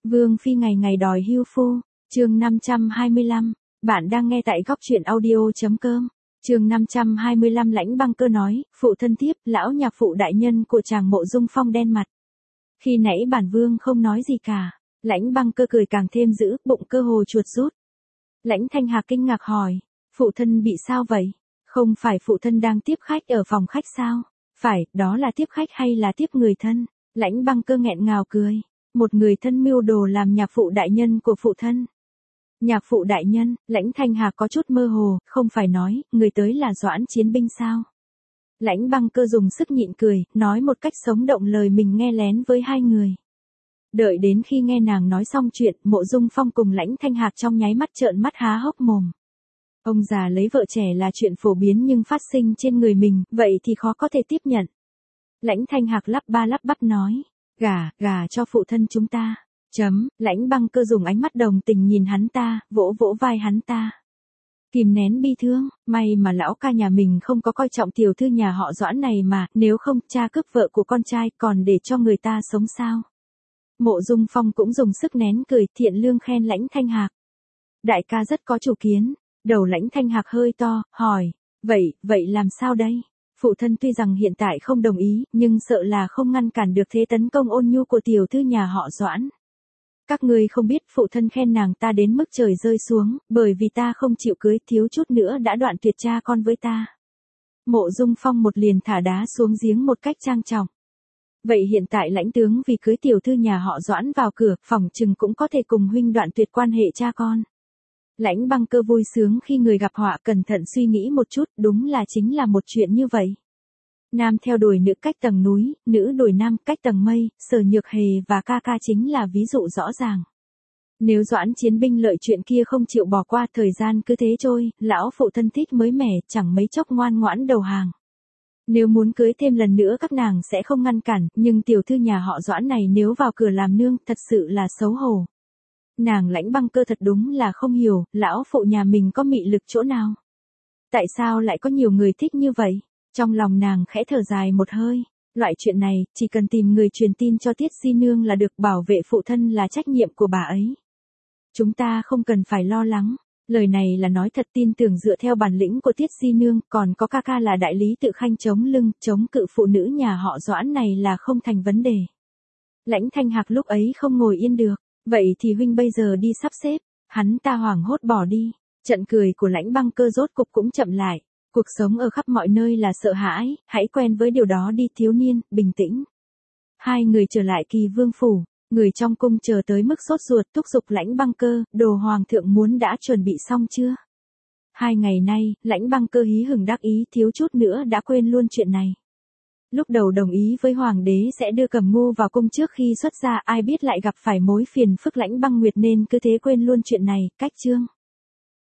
Vương phi ngày ngày đòi hưu phu, chương 525, bạn đang nghe tại góc truyện audio.com. Chương 525 Lãnh Băng Cơ nói, phụ thân tiếp, lão nhạc phụ đại nhân của chàng Mộ Dung Phong đen mặt. Khi nãy bản vương không nói gì cả, Lãnh Băng Cơ cười càng thêm dữ, bụng cơ hồ chuột rút. Lãnh Thanh Hạc kinh ngạc hỏi, phụ thân bị sao vậy? Không phải phụ thân đang tiếp khách ở phòng khách sao? Phải, đó là tiếp khách hay là tiếp người thân? Lãnh Băng Cơ nghẹn ngào cười, một người thân mưu đồ làm nhạc phụ đại nhân của phụ thân. Nhạc phụ đại nhân, Lãnh Thanh Hạc có chút mơ hồ, không phải nói, người tới là Doãn Chiến Binh sao? Lãnh Băng Cơ dùng sức nhịn cười, nói một cách sống động lời mình nghe lén với hai người. Đợi đến khi nghe nàng nói xong chuyện, Mộ Dung Phong cùng Lãnh Thanh Hạc trong nháy mắt trợn mắt há hốc mồm. Ông già lấy vợ trẻ là chuyện phổ biến nhưng phát sinh trên người mình, vậy thì khó có thể tiếp nhận. Lãnh Thanh Hạc lắp ba lắp bắp nói, gả cho phụ thân chúng ta. Lãnh Băng Cơ dùng ánh mắt đồng tình nhìn hắn ta, vỗ vỗ vai hắn ta. Kìm nén bi thương, may mà lão ca nhà mình không có coi trọng tiểu thư nhà họ Doãn này mà, nếu không cha cướp vợ của con trai còn để cho người ta sống sao. Mộ Dung Phong cũng dùng sức nén cười, thiện lương khen Lãnh Thanh Hạc. Đại ca rất có chủ kiến. Đầu Lãnh Thanh Hạc hơi to, hỏi, vậy làm sao đây? Phụ thân tuy rằng hiện tại không đồng ý, nhưng sợ là không ngăn cản được thế tấn công ôn nhu của tiểu thư nhà họ Doãn. Các ngươi không biết phụ thân khen nàng ta đến mức trời rơi xuống, bởi vì ta không chịu cưới thiếu chút nữa đã đoạn tuyệt cha con với ta. Mộ Dung Phong một liền thả đá xuống giếng một cách trang trọng. Vậy hiện tại lãnh tướng vì cưới tiểu thư nhà họ Doãn vào cửa, phỏng chừng cũng có thể cùng huynh đoạn tuyệt quan hệ cha con. Lãnh Băng Cơ vui sướng khi người gặp họa cẩn thận suy nghĩ một chút, đúng là chính là một chuyện như vậy. Nam theo đuổi nữ cách tầng núi, nữ đuổi nam cách tầng mây, Sở Nhược Hề và ca ca chính là ví dụ rõ ràng. Nếu Doãn Chiến Binh lợi chuyện kia không chịu bỏ qua, thời gian cứ thế trôi, lão phụ thân thích mới mẻ, chẳng mấy chốc ngoan ngoãn đầu hàng. Nếu muốn cưới thêm lần nữa các nàng sẽ không ngăn cản, nhưng tiểu thư nhà họ Doãn này nếu vào cửa làm nương, thật sự là xấu hổ. Nàng Lãnh Băng Cơ thật đúng là không hiểu, lão phụ nhà mình có mị lực chỗ nào? Tại sao lại có nhiều người thích như vậy? Trong lòng nàng khẽ thở dài một hơi, loại chuyện này, chỉ cần tìm người truyền tin cho Tiết Di Nương là được, bảo vệ phụ thân là trách nhiệm của bà ấy. Chúng ta không cần phải lo lắng, lời này là nói thật, tin tưởng dựa theo bản lĩnh của Tiết Di Nương, còn có ca ca là đại lý tự khanh chống lưng, chống cự phụ nữ nhà họ Doãn này là không thành vấn đề. Lãnh Thanh Hạc lúc ấy không ngồi yên được. Vậy thì huynh bây giờ đi sắp xếp, hắn ta hoảng hốt bỏ đi, trận cười của Lãnh Băng Cơ rốt cục cũng chậm lại, cuộc sống ở khắp mọi nơi là sợ hãi, hãy quen với điều đó đi thiếu niên, bình tĩnh. Hai người trở lại Kỳ Vương phủ, người trong cung chờ tới mức sốt ruột thúc giục Lãnh Băng Cơ, đồ hoàng thượng muốn đã chuẩn bị xong chưa? 2 ngày nay, Lãnh Băng Cơ hí hửng đắc ý thiếu chút nữa đã quên luôn chuyện này. Lúc đầu đồng ý với hoàng đế sẽ đưa Cẩm Ngu vào cung trước khi xuất gia, ai biết lại gặp phải mối phiền phức Lãnh Băng Nguyệt nên cứ thế quên luôn chuyện này, cách chương.